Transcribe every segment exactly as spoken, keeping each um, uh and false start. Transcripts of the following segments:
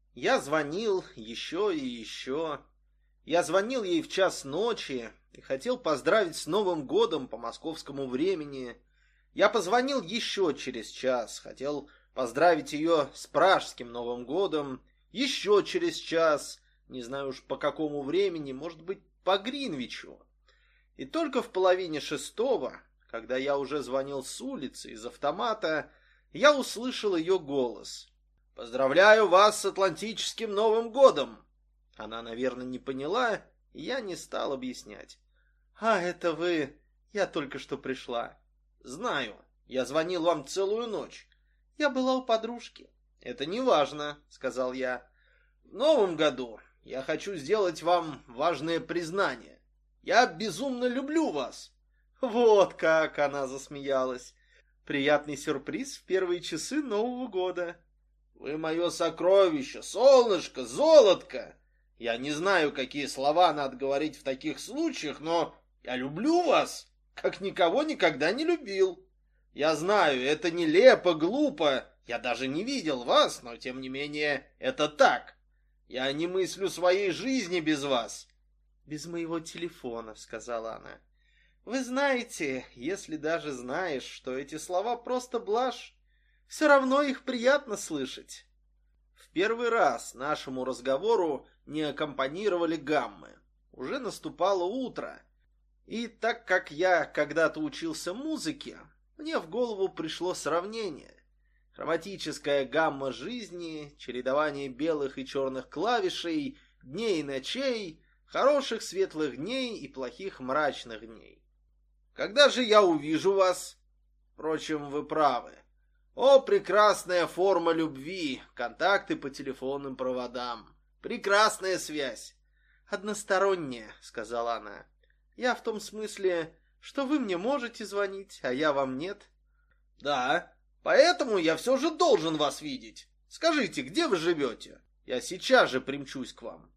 Я звонил еще и еще. Я звонил ей в час ночи и хотел поздравить с Новым годом по московскому времени. Я позвонил еще через час, хотел поздравить ее с пражским Новым годом. Еще через час, не знаю уж по какому времени, может быть, по Гринвичу. И только в половине шестого, когда я уже звонил с улицы из автомата, я услышал ее голос. «Поздравляю вас с Атлантическим Новым годом!» Она, наверное, не поняла, и я не стал объяснять. «А, это вы? Я только что пришла». «Знаю. Я звонил вам целую ночь». «Я была у подружки». «Это не важно», — сказал я. «В Новом году я хочу сделать вам важное признание. Я безумно люблю вас». «Вот как!» — она засмеялась. «Приятный сюрприз в первые часы Нового года». «Вы мое сокровище, солнышко, золотко!» Я не знаю, какие слова надо говорить в таких случаях, но я люблю вас, как никого никогда не любил. Я знаю, это нелепо, глупо, я даже не видел вас, но тем не менее это так. Я не мыслю своей жизни без вас. Без моего телефона, сказала она. Вы знаете, если даже знаешь, что эти слова просто блажь, все равно их приятно слышать. В первый раз нашему разговору не аккомпанировали гаммы. Уже наступало утро. И так как я когда-то учился музыке, мне в голову пришло сравнение. Хроматическая гамма жизни, чередование белых и черных клавишей, дней и ночей, хороших светлых дней и плохих мрачных дней. Когда же я увижу вас? Впрочем, вы правы. О, прекрасная форма любви, контакты по телефонным проводам. Прекрасная связь. Односторонняя, сказала она. Я в том смысле, что вы мне можете звонить, а я вам нет. Да, поэтому я все же должен вас видеть. Скажите, где вы живете? Я сейчас же примчусь к вам.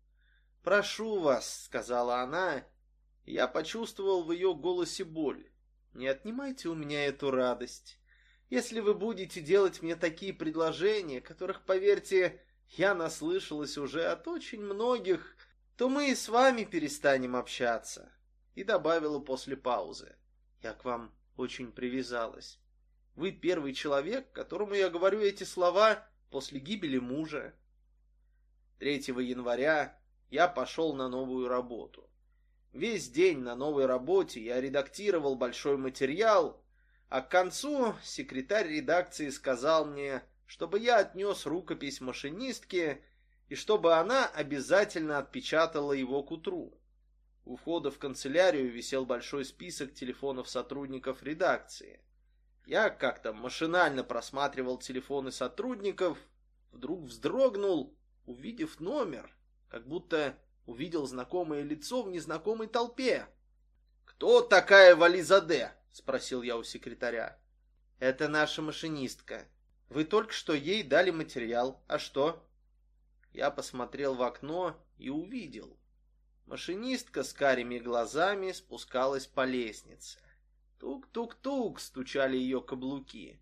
Прошу вас, сказала она. Я почувствовал в ее голосе боль. Не отнимайте у меня эту радость. Если вы будете делать мне такие предложения, которых, поверьте, я наслышалась уже от очень многих, то мы и с вами перестанем общаться. И добавила после паузы. Я к вам очень привязалась. Вы первый человек, которому я говорю эти слова после гибели мужа. третьего января я пошел на новую работу. Весь день на новой работе я редактировал большой материал, а к концу секретарь редакции сказал мне, чтобы я отнес рукопись машинистке и чтобы она обязательно отпечатала его к утру. У входа в канцелярию висел большой список телефонов сотрудников редакции. Я как-то машинально просматривал телефоны сотрудников, вдруг вздрогнул, увидев номер, как будто увидел знакомое лицо в незнакомой толпе. «Кто такая Вализаде?» — спросил я у секретаря. «Это наша машинистка. Вы только что ей дали материал. А что?» Я посмотрел в окно и увидел. Машинистка с карими глазами спускалась по лестнице. Тук-тук-тук стучали ее каблуки.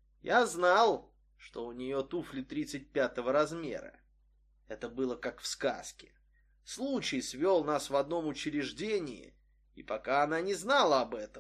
Я знал, что у нее туфли тридцать пятого размера. Это было как в сказке. Случай свел нас в одном учреждении, и пока она не знала об этом.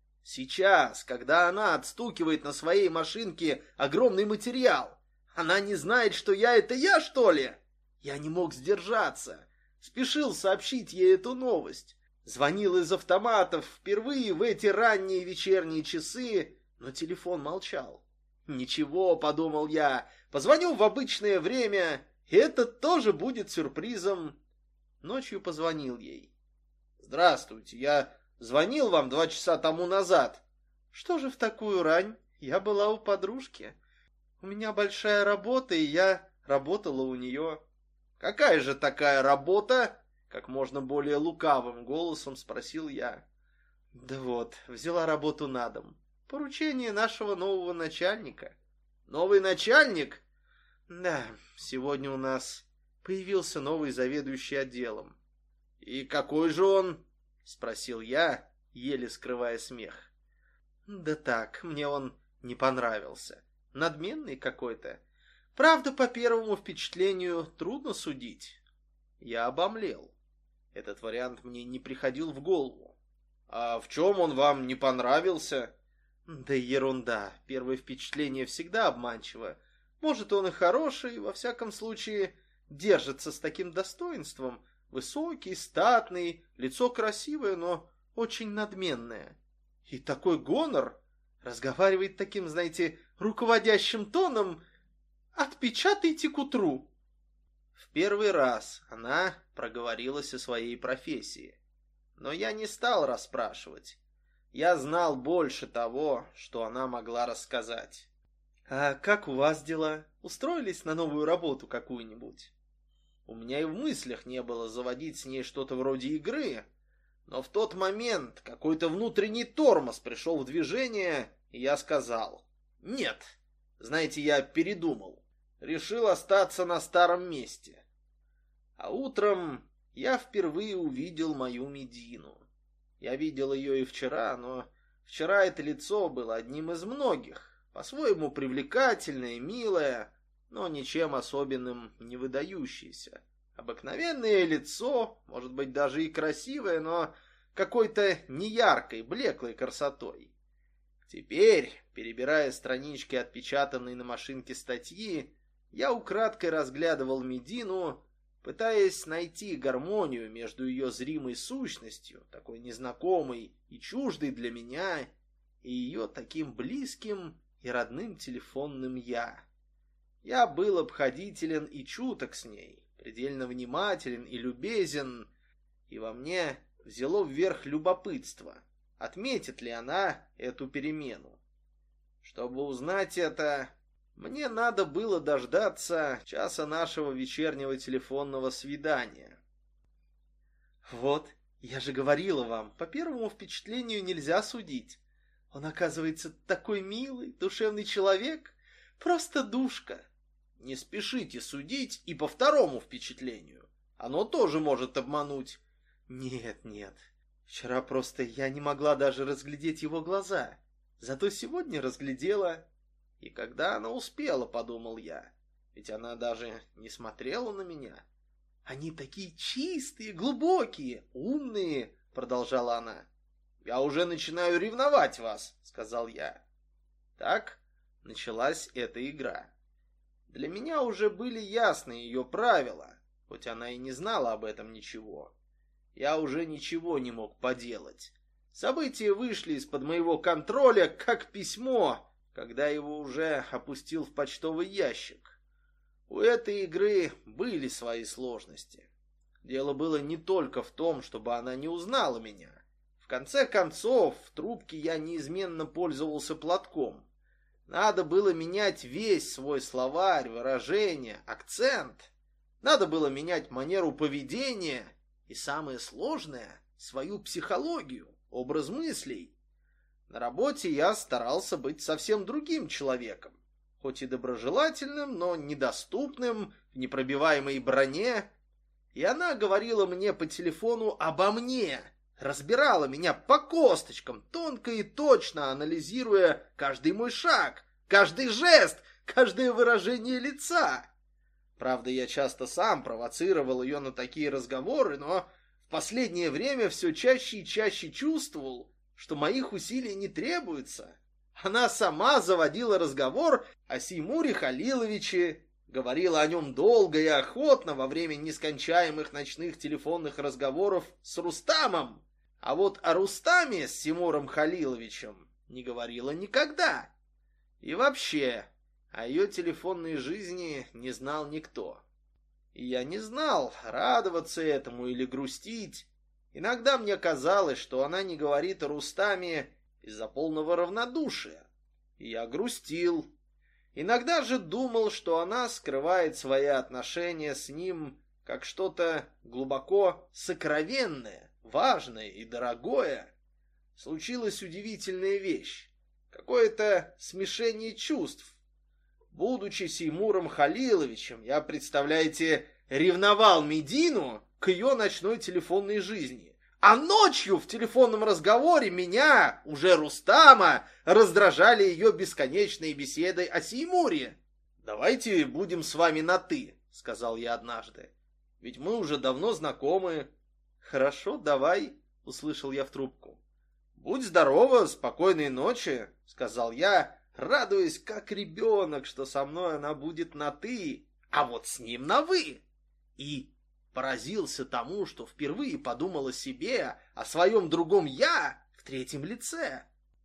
Сейчас, когда она отстукивает на своей машинке огромный материал, она не знает, что я — это я, что ли? Я не мог сдержаться. Спешил сообщить ей эту новость. Звонил из автоматов впервые в эти ранние вечерние часы, но телефон молчал. «Ничего», — подумал я, — «позвоню в обычное время, и это тоже будет сюрпризом». Ночью позвонил ей. «Здравствуйте, я звонил вам два часа тому назад». «Что же в такую рань? Я была у подружки. У меня большая работа, и я работала у нее». «Какая же такая работа?» — как можно более лукавым голосом спросил я. «Да вот, взяла работу на дом. Поручение нашего нового начальника». «Новый начальник?» «Да, сегодня у нас появился новый заведующий отделом». «И какой же он?» — спросил я, еле скрывая смех. «Да так, мне он не понравился. Надменный какой-то. Правда, по первому впечатлению трудно судить. Я обомлел. Этот вариант мне не приходил в голову. А в чем он вам не понравился? Да ерунда, первое впечатление всегда обманчиво. Может, он и хороший, во всяком случае, держится с таким достоинством. Высокий, статный, лицо красивое, но очень надменное. И такой гонор, разговаривает таким, знаете, руководящим тоном: «Отпечатайте к утру». В первый раз она проговорилась о своей профессии. Но я не стал расспрашивать. Я знал больше того, что она могла рассказать. «А как у вас дела? Устроились на новую работу какую-нибудь?» У меня и в мыслях не было заводить с ней что-то вроде игры, но в тот момент какой-то внутренний тормоз пришел в движение, и я сказал: «Нет, знаете, я передумал, решил остаться на старом месте». А утром я впервые увидел мою Медину. Я видел ее и вчера, но вчера это лицо было одним из многих, по-своему привлекательное, милое, но ничем особенным не выдающееся. Обыкновенное лицо, может быть, даже и красивое, но какой-то неяркой, блеклой красотой. Теперь, перебирая странички, отпечатанные на машинке статьи, я украдкой разглядывал Медину, пытаясь найти гармонию между ее зримой сущностью, такой незнакомой и чуждой для меня, и ее таким близким и родным телефонным «я». Я был обходителен и чуток с ней, предельно внимателен и любезен, и во мне взяло вверх любопытство, отметит ли она эту перемену. Чтобы узнать это, мне надо было дождаться часа нашего вечернего телефонного свидания. «Вот, я же говорила вам, по первому впечатлению нельзя судить. Он, оказывается, такой милый, душевный человек, просто душка». Не спешите судить и по второму впечатлению. Оно тоже может обмануть. Нет, нет. Вчера просто я не могла даже разглядеть его глаза. Зато сегодня разглядела. И когда она успела, подумал я. Ведь она даже не смотрела на меня. Они такие чистые, глубокие, умные, продолжала она. Я уже начинаю ревновать вас, сказал я. Так началась эта игра. Для меня уже были ясны ее правила, хоть она и не знала об этом ничего. Я уже ничего не мог поделать. События вышли из-под моего контроля, как письмо, когда его уже опустил в почтовый ящик. У этой игры были свои сложности. Дело было не только в том, чтобы она не узнала меня. В конце концов, в трубке я неизменно пользовался платком. Надо было менять весь свой словарь, выражение, акцент. Надо было менять манеру поведения и, самое сложное, свою психологию, образ мыслей. На работе я старался быть совсем другим человеком, хоть и доброжелательным, но недоступным, в непробиваемой броне. И она говорила мне по телефону обо мне, разбирала меня по косточкам, тонко и точно анализируя каждый мой шаг, каждый жест, каждое выражение лица. Правда, я часто сам провоцировал ее на такие разговоры, но в последнее время все чаще и чаще чувствовал, что моих усилий не требуется. Она сама заводила разговор о Сеймуре Халиловиче, говорила о нем долго и охотно во время нескончаемых ночных телефонных разговоров с Рустамом. А вот о Рустаме с Сеймуром Халиловичем не говорила никогда. И вообще, о ее телефонной жизни не знал никто. И я не знал, радоваться этому или грустить. Иногда мне казалось, что она не говорит о Рустаме из-за полного равнодушия. И я грустил. Иногда же думал, что она скрывает свои отношения с ним как что-то глубоко сокровенное, важное и дорогое. Случилась удивительная вещь. Какое-то смешение чувств. Будучи Сеймуром Халиловичем, я, представляете, ревновал Медину к ее ночной телефонной жизни. А ночью в телефонном разговоре меня, уже Рустама, раздражали ее бесконечные беседы о Сеймуре. «Давайте будем с вами на «ты», — сказал я однажды. «Ведь мы уже давно знакомы». «Хорошо, давай», — услышал я в трубку. «Будь здорова, спокойной ночи», — сказал я, радуясь, как ребенок, что со мной она будет на «ты», а вот с ним на «вы». И поразился тому, что впервые подумал о себе, о своем другом «я» в третьем лице.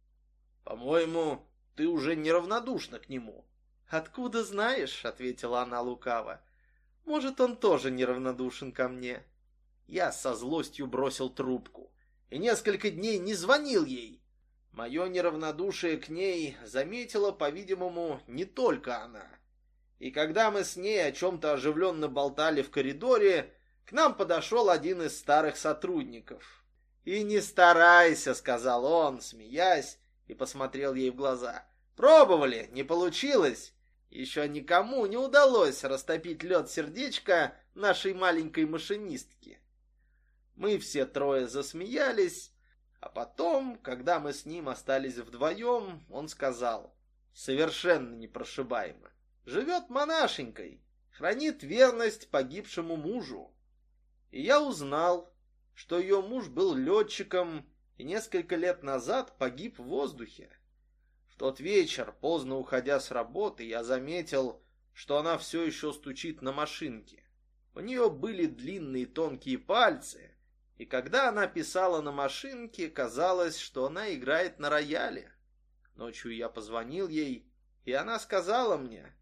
«По-моему, ты уже неравнодушна к нему». «Откуда знаешь?» — ответила она лукаво. «Может, он тоже неравнодушен ко мне». Я со злостью бросил трубку и несколько дней не звонил ей. Мое неравнодушие к ней заметила, по-видимому, не только она. И когда мы с ней о чем-то оживленно болтали в коридоре, к нам подошел один из старых сотрудников. «И не старайся», — сказал он, смеясь, и посмотрел ей в глаза. «Пробовали, не получилось. Еще никому не удалось растопить лед сердечка нашей маленькой машинистки». Мы все трое засмеялись, а потом, когда мы с ним остались вдвоем, он сказал, совершенно непрошибаемо: «Живет монашенькой, хранит верность погибшему мужу». И я узнал, что ее муж был летчиком и несколько лет назад погиб в воздухе. В тот вечер, поздно уходя с работы, я заметил, что она все еще стучит на машинке. У нее были длинные тонкие пальцы, и когда она писала на машинке, казалось, что она играет на рояле. Ночью я позвонил ей, и она сказала мне: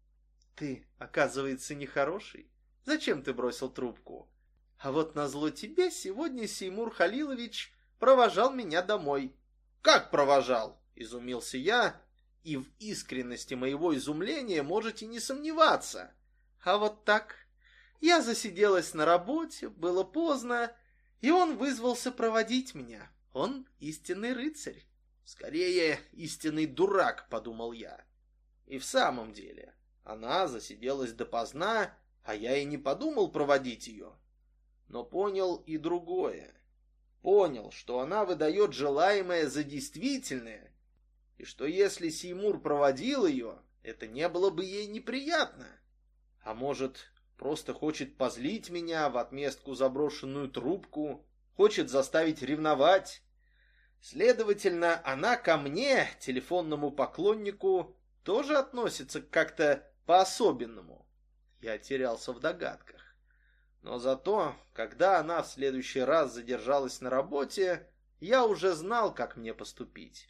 «Ты, оказывается, нехороший. Зачем ты бросил трубку? А вот назло тебе сегодня Сеймур Халилович провожал меня домой». «Как провожал?» — изумился я, и в искренности моего изумления можете не сомневаться. «А вот так. Я засиделась на работе, было поздно, и он вызвался проводить меня. Он истинный рыцарь». «Скорее, истинный дурак», — подумал я. И в самом деле, она засиделась допоздна, а я и не подумал проводить ее. Но понял и другое. Понял, что она выдает желаемое за действительное, и что если Сеймур проводил ее, это не было бы ей неприятно. А может, просто хочет позлить меня в отместку за брошенную трубку, хочет заставить ревновать. Следовательно, она ко мне, телефонному поклоннику, тоже относится как-то по-особенному. Я терялся в догадках. Но зато, когда она в следующий раз задержалась на работе, я уже знал, как мне поступить.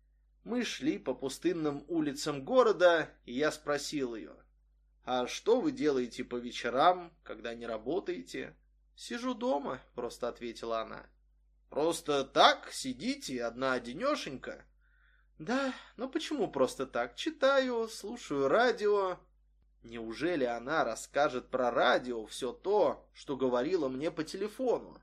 Мы шли по пустынным улицам города, и я спросил ее: «А что вы делаете по вечерам, когда не работаете?» «Сижу дома», — просто ответила она. «Просто так сидите, одна-одинешенька?» «Да, но почему просто так? Читаю, слушаю радио». Неужели она расскажет про радио все то, что говорила мне по телефону?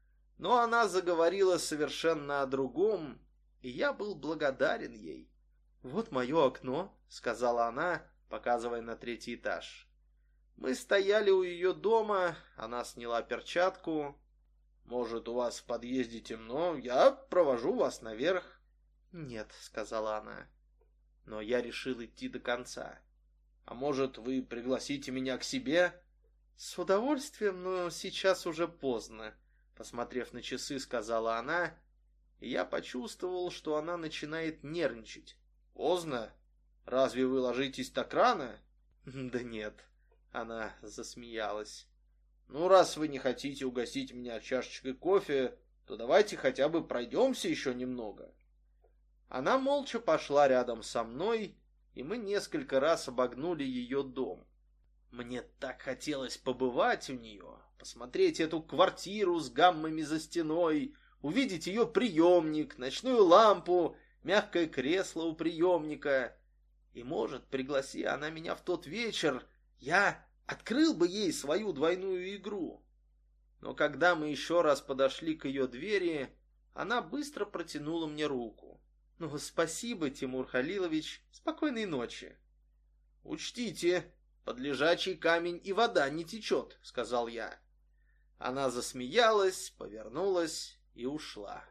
Но она заговорила совершенно о другом, и я был благодарен ей. «Вот мое окно», — сказала она, показывая на третий этаж. Мы стояли у ее дома, она сняла перчатку. «Может, у вас в подъезде темно? Я провожу вас наверх». «Нет», — сказала она. Но я решил идти до конца. «А может, вы пригласите меня к себе?» «С удовольствием, но сейчас уже поздно», — посмотрев на часы, сказала она, и я почувствовал, что она начинает нервничать. «Поздно? Разве вы ложитесь так рано?» «Да нет», — она засмеялась. «Ну, раз вы не хотите угостить меня чашечкой кофе, то давайте хотя бы пройдемся еще немного». Она молча пошла рядом со мной, и мы несколько раз обогнули ее дом. Мне так хотелось побывать у нее, посмотреть эту квартиру с гаммами за стеной, увидеть ее приемник, ночную лампу, мягкое кресло у приемника. И, может, пригласи она меня в тот вечер, я открыл бы ей свою двойную игру. Но когда мы еще раз подошли к ее двери, она быстро протянула мне руку. «Ну, спасибо, Тимур Халилович. Спокойной ночи». «Учтите, под лежачий камень и вода не течет», — сказал я. Она засмеялась, повернулась и ушла.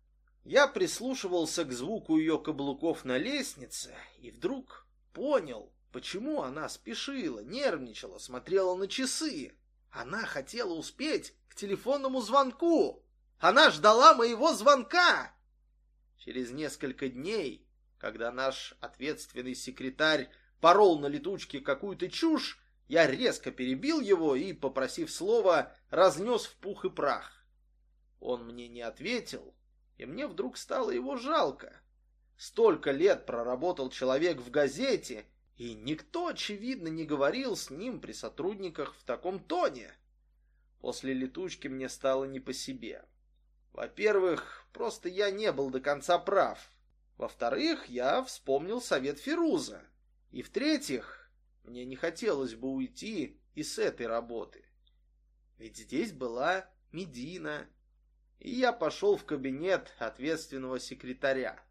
Я прислушивался к звуку ее каблуков на лестнице и вдруг понял, Почему она спешила, нервничала, смотрела на часы? Она хотела успеть к телефонному звонку. Она ждала моего звонка. Через несколько дней, когда наш ответственный секретарь порол на летучке какую-то чушь, я резко перебил его и, попросив слова, разнес в пух и прах. Он мне не ответил, и мне вдруг стало его жалко. Столько лет проработал человек в газете, и никто, очевидно, не говорил с ним при сотрудниках в таком тоне. После летучки мне стало не по себе. Во-первых, просто я не был до конца прав. Во-вторых, я вспомнил совет Фируза. И в-третьих, мне не хотелось бы уйти и с этой работы. Ведь здесь была Медина. И я пошел в кабинет ответственного секретаря.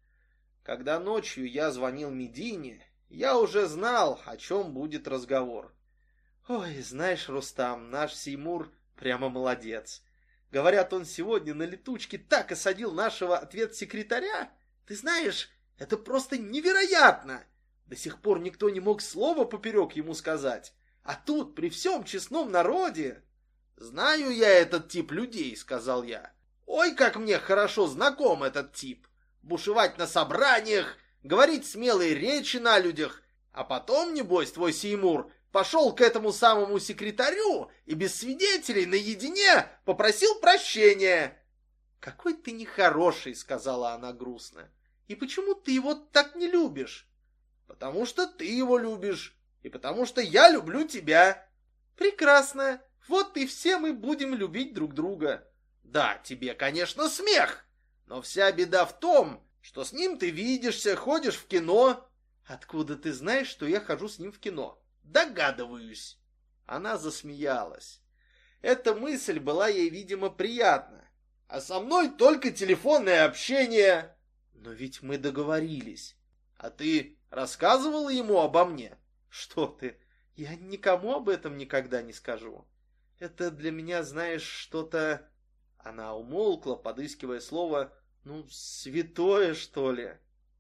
Когда ночью я звонил Медине, я уже знал, о чем будет разговор. «Ой, знаешь, Рустам, наш Сеймур прямо молодец. Говорят, он сегодня на летучке так осадил нашего ответ-секретаря. Ты знаешь, это просто невероятно. До сих пор никто не мог слова поперек ему сказать. А тут, при всем честном народе...» «Знаю я этот тип людей», — сказал я. «Ой, как мне хорошо знаком этот тип. Бушевать на собраниях, говорить смелые речи на людях. А потом, небось, твой Сеймур пошел к этому самому секретарю и без свидетелей наедине попросил прощения». «Какой ты нехороший», — сказала она грустно. «И почему ты его так не любишь?» «Потому что ты его любишь, и потому что я люблю тебя». «Прекрасно. Вот и все мы будем любить друг друга». «Да, тебе, конечно, смех, но вся беда в том, что с ним ты видишься, ходишь в кино». «Откуда ты знаешь, что я хожу с ним в кино?» «Догадываюсь». Она засмеялась. Эта мысль была ей, видимо, приятна. «А со мной только телефонное общение». «Но ведь мы договорились». «А ты рассказывала ему обо мне?» «Что ты? Я никому об этом никогда не скажу. Это для меня, знаешь, что-то...» Она умолкла, подыскивая слово, ну, святое, что ли.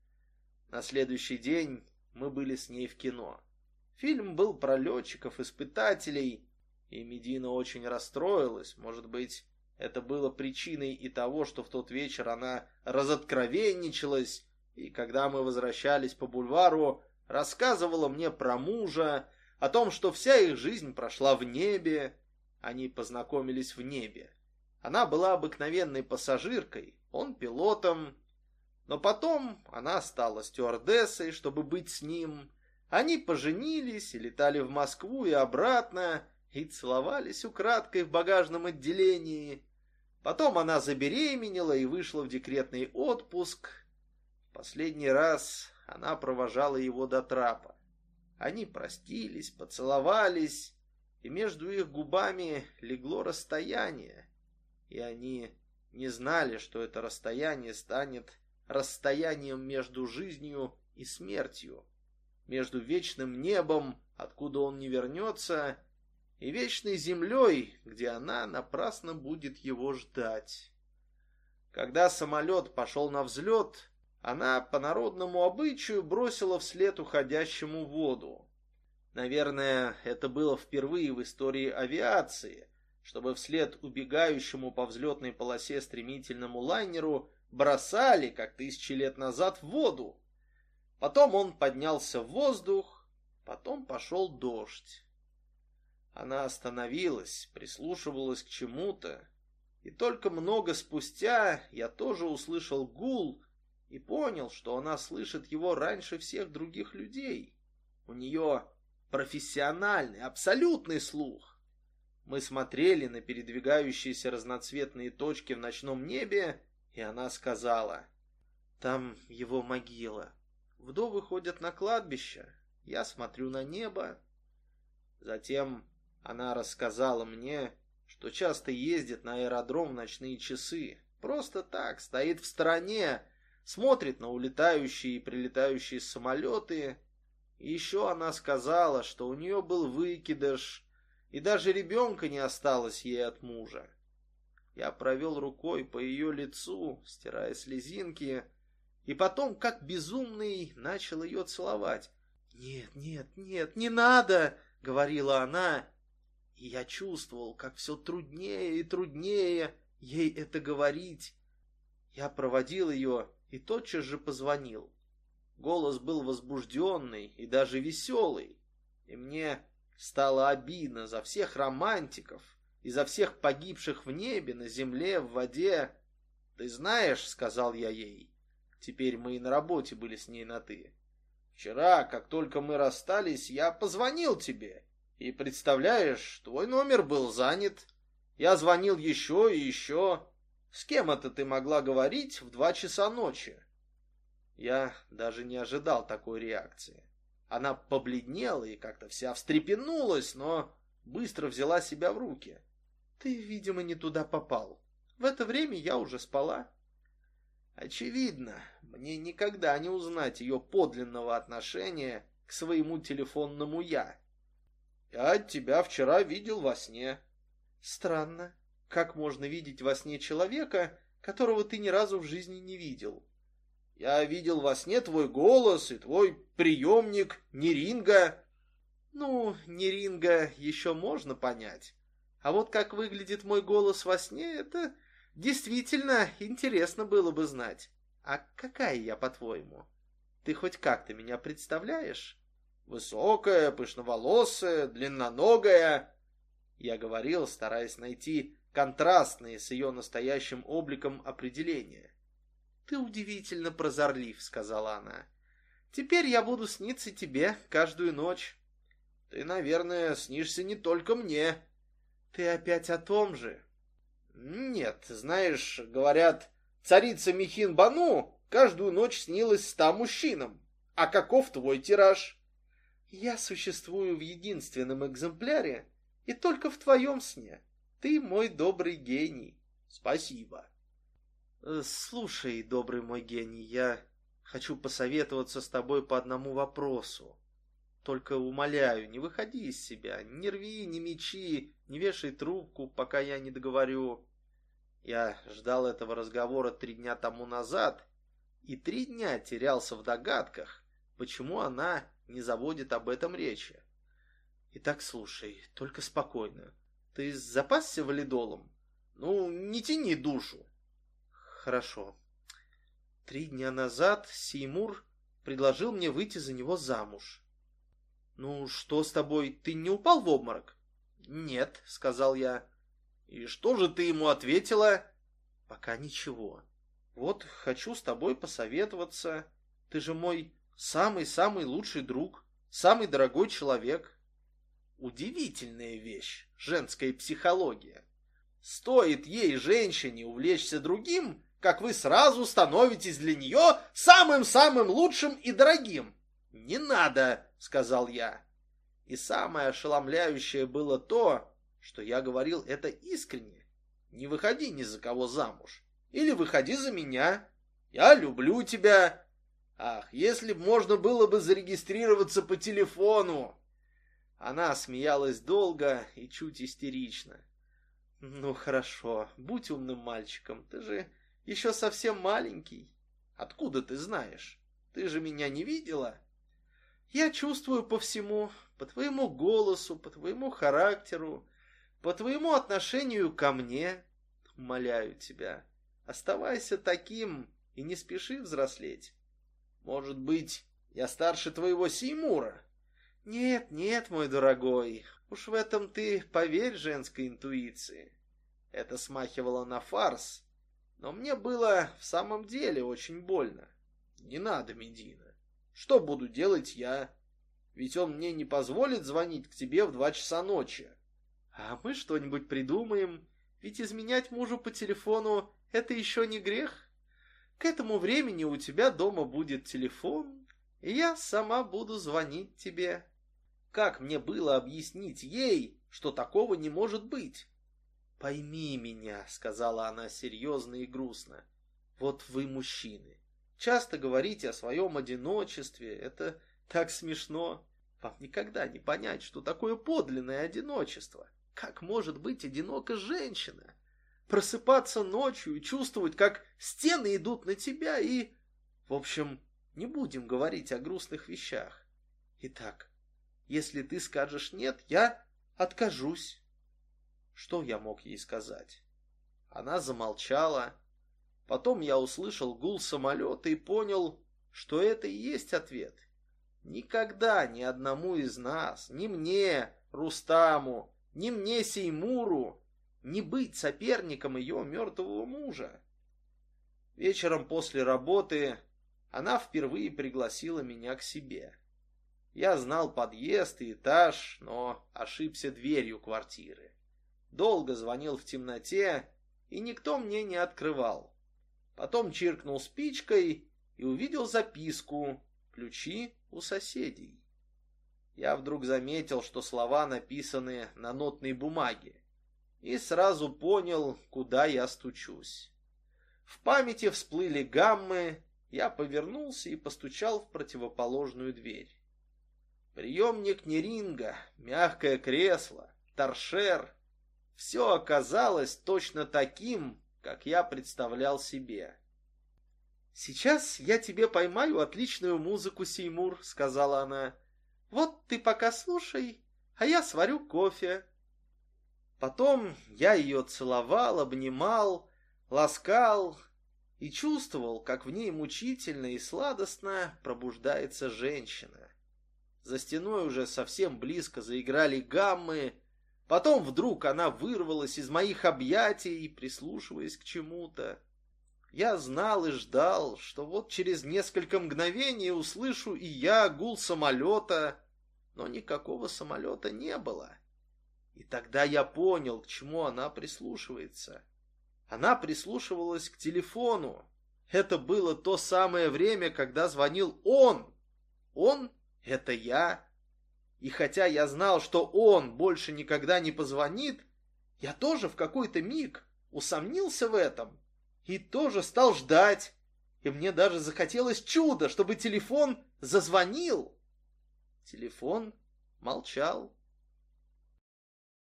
На следующий день мы были с ней в кино. Фильм был про летчиков-испытателей, и Медина очень расстроилась. Может быть, это было причиной и того, что в тот вечер она разоткровенничалась, и когда мы возвращались по бульвару, рассказывала мне про мужа, о том, что вся их жизнь прошла в небе. Они познакомились в небе. Она была обыкновенной пассажиркой, он пилотом. Но потом она стала стюардессой, чтобы быть с ним. Они поженились и летали в Москву и обратно, и целовались украдкой в багажном отделении. Потом она забеременела и вышла в декретный отпуск. Последний раз она провожала его до трапа. Они простились, поцеловались, и между их губами легло расстояние. И они не знали, что это расстояние станет расстоянием между жизнью и смертью, между вечным небом, откуда он не вернется, и вечной землей, где она напрасно будет его ждать. Когда самолет пошел на взлет, она по народному обычаю бросила вслед уходящему воду. Наверное, это было впервые в истории авиации, чтобы вслед убегающему по взлетной полосе стремительному лайнеру бросали, как тысячи лет назад, в воду. Потом он поднялся в воздух, потом пошел дождь. Она остановилась, прислушивалась к чему-то, и только много спустя я тоже услышал гул и понял, что она слышит его раньше всех других людей. У нее профессиональный, абсолютный слух. Мы смотрели на передвигающиеся разноцветные точки в ночном небе, и она сказала: «Там его могила. Вдовы ходят на кладбище. Я смотрю на небо». Затем она рассказала мне, что часто ездит на аэродром в ночные часы. Просто так, стоит в стороне, смотрит на улетающие и прилетающие самолеты. И еще она сказала, что у нее был выкидыш, и даже ребенка не осталось ей от мужа. Я провел рукой по ее лицу, стирая слезинки, и потом, как безумный, начал ее целовать. «Нет, нет, нет, не надо!» — говорила она, и я чувствовал, как все труднее и труднее ей это говорить. Я проводил ее и тотчас же позвонил. Голос был возбужденный и даже веселый, и мне стало обидно за всех романтиков и за всех погибших в небе, на земле, в воде. «Ты знаешь, — сказал я ей, — теперь мы и на работе были с ней на «ты». Вчера, как только мы расстались, я позвонил тебе, и, представляешь, твой номер был занят. Я звонил еще и еще. С кем это ты могла говорить в два часа ночи?» Я даже не ожидал такой реакции. Она побледнела и как-то вся встрепенулась, но быстро взяла себя в руки. «Ты, видимо, не туда попал. В это время я уже спала». Очевидно, мне никогда не узнать ее подлинного отношения к своему телефонному «я». «Я тебя вчера видел во сне». «Странно. Как можно видеть во сне человека, которого ты ни разу в жизни не видел?» «Я видел во сне твой голос и твой приемник Неринга». «Ну, Неринга еще можно понять. А вот как выглядит мой голос во сне, это действительно интересно было бы знать. А какая я, по-твоему? Ты хоть как-то меня представляешь?» «Высокая, пышноволосая, длинноногая». Я говорил, стараясь найти контрастные с ее настоящим обликом определения. «Ты удивительно прозорлив», — сказала она. «Теперь я буду сниться тебе каждую ночь». «Ты, наверное, снишься не только мне». «Ты опять о том же?» «Нет, знаешь, говорят, царица Михин-Бану каждую ночь снилась ста мужчинам. А каков твой тираж?» «Я существую в единственном экземпляре и только в твоем сне. Ты мой добрый гений». «Спасибо». «Слушай, добрый мой гений, я хочу посоветоваться с тобой по одному вопросу. Только умоляю, не выходи из себя, не рви, не мечи, не вешай трубку, пока я не договорю». Я ждал этого разговора три дня тому назад и три дня терялся в догадках, почему она не заводит об этом речи. «Итак, слушай, только спокойно. Ты запасся валидолом?» «Ну, не тяни душу». «Хорошо. Три дня назад Сеймур предложил мне выйти за него замуж». «Ну, что с тобой? Ты не упал в обморок?» «Нет», — сказал я. «И что же ты ему ответила?» «Пока ничего. Вот хочу с тобой посоветоваться. Ты же мой самый-самый лучший друг, самый дорогой человек». Удивительная вещь, женская психология. Стоит ей, женщине, увлечься другим, как вы сразу становитесь для нее самым-самым лучшим и дорогим. «Не надо», — сказал я. И самое ошеломляющее было то, что я говорил это искренне. «Не выходи ни за кого замуж. Или выходи за меня. Я люблю тебя. Ах, если б можно было бы зарегистрироваться по телефону». Она смеялась долго и чуть истерично. «Ну хорошо, будь умным мальчиком, ты же еще совсем маленький». «Откуда ты знаешь? Ты же меня не видела?» «Я чувствую по всему, по твоему голосу, по твоему характеру, по твоему отношению ко мне. Умоляю тебя, оставайся таким и не спеши взрослеть». «Может быть, я старше твоего Сеймура?» «Нет, нет, мой дорогой, уж в этом ты поверь женской интуиции». Это смахивало на фарс, но мне было в самом деле очень больно. «Не надо, Медина. Что буду делать я? Ведь он мне не позволит звонить к тебе в два часа ночи». «А мы что-нибудь придумаем, ведь изменять мужу по телефону — это еще не грех. К этому времени у тебя дома будет телефон, и я сама буду звонить тебе». Как мне было объяснить ей, что такого не может быть? «Пойми меня», — сказала она серьезно и грустно. «Вот вы, мужчины, часто говорите о своем одиночестве. Это так смешно. Вам никогда не понять, что такое подлинное одиночество. Как может быть одинока женщина? Просыпаться ночью и чувствовать, как стены идут на тебя и... В общем, не будем говорить о грустных вещах. Итак, если ты скажешь «нет», я откажусь. Что я мог ей сказать? Она замолчала. Потом я услышал гул самолета и понял, что это и есть ответ. Никогда ни одному из нас, ни мне, Рустаму, ни мне, Сеймуру, не быть соперником ее мертвого мужа. Вечером после работы она впервые пригласила меня к себе. Я знал подъезд и этаж, но ошибся дверью квартиры. Долго звонил в темноте, и никто мне не открывал. Потом чиркнул спичкой и увидел записку «Ключи у соседей». Я вдруг заметил, что слова написаны на нотной бумаге, и сразу понял, куда я стучусь. В памяти всплыли гаммы, я повернулся и постучал в противоположную дверь. Приемник Неринго, мягкое кресло, торшер — все оказалось точно таким, как я представлял себе. «Сейчас я тебе поймаю отличную музыку, Сеймур», — сказала она. «Вот ты пока слушай, а я сварю кофе». Потом я ее целовал, обнимал, ласкал и чувствовал, как в ней мучительно и сладостно пробуждается женщина. За стеной уже совсем близко заиграли гаммы. Потом вдруг она вырвалась из моих объятий, прислушиваясь к чему-то. Я знал и ждал, что вот через несколько мгновений услышу и я гул самолета, но никакого самолета не было. И тогда я понял, к чему она прислушивается. Она прислушивалась к телефону. Это было то самое время, когда звонил он. Он — это я. И хотя я знал, что он больше никогда не позвонит, я тоже в какой-то миг усомнился в этом и тоже стал ждать. И мне даже захотелось чуда, чтобы телефон зазвонил. Телефон молчал.